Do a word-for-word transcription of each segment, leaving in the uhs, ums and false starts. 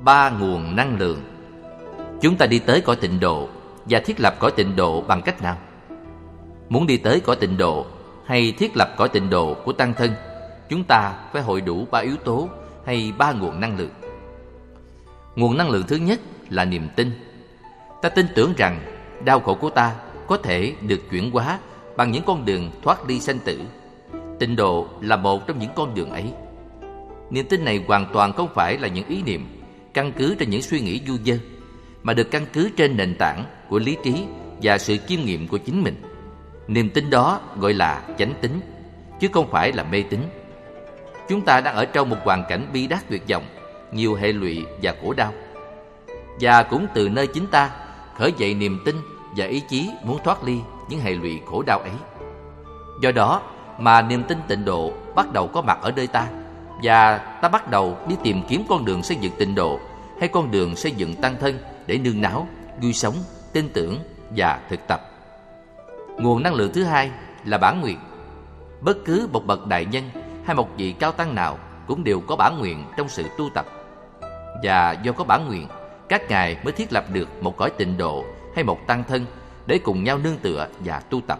Ba nguồn năng lượng. Chúng ta đi tới cõi tịnh độ và thiết lập cõi tịnh độ bằng cách nào? Muốn đi tới cõi tịnh độ hay thiết lập cõi tịnh độ của tăng thân, chúng ta phải hội đủ ba yếu tố hay ba nguồn năng lượng. Nguồn năng lượng thứ nhất là niềm tin. Ta tin tưởng rằng đau khổ của ta có thể được chuyển hóa bằng những con đường thoát ly sanh tử. Tịnh độ là một trong những con đường ấy. Niềm tin này hoàn toàn không phải là những ý niệm căn cứ trên những suy nghĩ du dơ, mà được căn cứ trên nền tảng của lý trí và sự chiêm nghiệm của chính mình. Niềm tin đó gọi là chánh tín, chứ không phải là mê tín. Chúng ta đang ở trong một hoàn cảnh bi đát tuyệt vọng, nhiều hệ lụy và khổ đau. Và cũng từ nơi chính ta khởi dậy niềm tin và ý chí muốn thoát ly những hệ lụy khổ đau ấy. Do đó mà niềm tin tịnh độ bắt đầu có mặt ở nơi ta, và ta bắt đầu đi tìm kiếm con đường xây dựng tịnh độ hay con đường xây dựng tăng thân để nương náu, vui sống, tin tưởng và thực tập. Nguồn năng lượng thứ hai là bản nguyện. Bất cứ một bậc đại nhân hay một vị cao tăng nào cũng đều có bản nguyện trong sự tu tập. Và do có bản nguyện, các ngài mới thiết lập được một cõi tịnh độ hay một tăng thân để cùng nhau nương tựa và tu tập.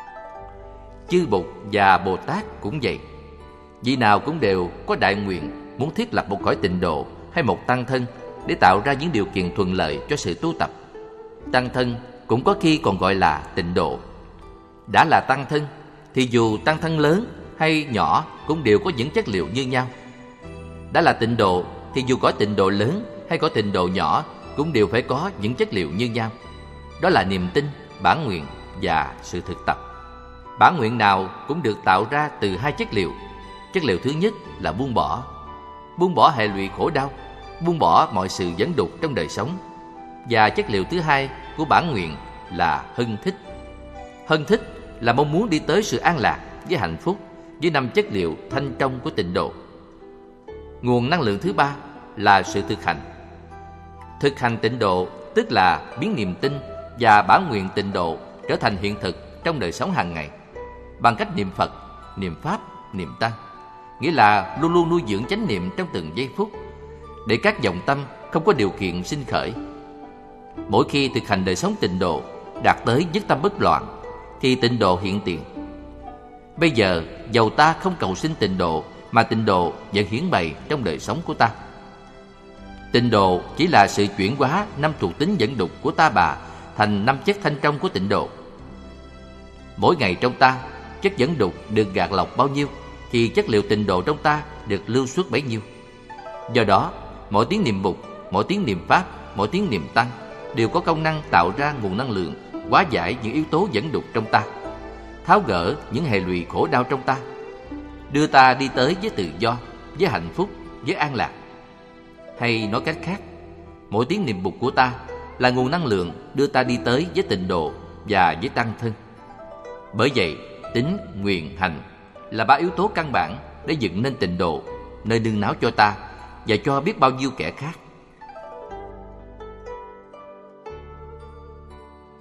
Chư Bụt và Bồ Tát cũng vậy. Vị nào cũng đều có đại nguyện muốn thiết lập một cõi tịnh độ hay một tăng thân để tạo ra những điều kiện thuận lợi cho sự tu tập. Tăng thân cũng có khi còn gọi là tịnh độ. Đã là tăng thân thì dù tăng thân lớn hay nhỏ cũng đều có những chất liệu như nhau. Đã là tịnh độ thì dù cõi tịnh độ lớn hay cõi tịnh độ nhỏ cũng đều phải có những chất liệu như nhau. Đó là niềm tin, bản nguyện và sự thực tập. Bản nguyện nào cũng được tạo ra từ hai chất liệu. Chất liệu thứ nhất là buông bỏ. Buông bỏ hệ lụy khổ đau, buông bỏ mọi sự dẫn đục trong đời sống. Và chất liệu thứ hai của bản nguyện là hân thích. Hân thích là mong muốn đi tới sự an lạc với hạnh phúc với năm chất liệu thanh trong của tịnh độ. Nguồn năng lượng thứ ba là sự thực hành. Thực hành tịnh độ tức là biến niềm tin và bản nguyện tịnh độ trở thành hiện thực trong đời sống hàng ngày bằng cách niệm Phật, niệm Pháp, niệm Tăng. Nghĩa là luôn luôn nuôi dưỡng chánh niệm trong từng giây phút để các vọng tâm không có điều kiện sinh khởi. Mỗi khi thực hành đời sống tịnh độ đạt tới nhất tâm bất loạn thì tịnh độ hiện tiền. Bây giờ dầu ta không cầu xin tịnh độ mà tịnh độ vẫn hiển bày trong đời sống của ta. Tịnh độ chỉ là sự chuyển hóa năm thuộc tính dẫn đục của ta bà thành năm chất thanh trong của tịnh độ. Mỗi ngày trong ta, chất dẫn đục được gạt lọc bao nhiêu thì chất liệu tịnh độ trong ta được lưu xuất bấy nhiêu. Do đó, mỗi tiếng niệm Bụt, mỗi tiếng niệm Pháp, mỗi tiếng niệm Tăng đều có công năng tạo ra nguồn năng lượng hóa giải những yếu tố dẫn đục trong ta, tháo gỡ những hệ lụy khổ đau trong ta, đưa ta đi tới với tự do, với hạnh phúc, với an lạc. Hay nói cách khác, mỗi tiếng niệm Bụt của ta là nguồn năng lượng đưa ta đi tới với tịnh độ và với tăng thân. Bởi vậy, tín, nguyện, hành là ba yếu tố căn bản để dựng nên tịnh độ, nơi nương náu cho ta và cho biết bao nhiêu kẻ khác.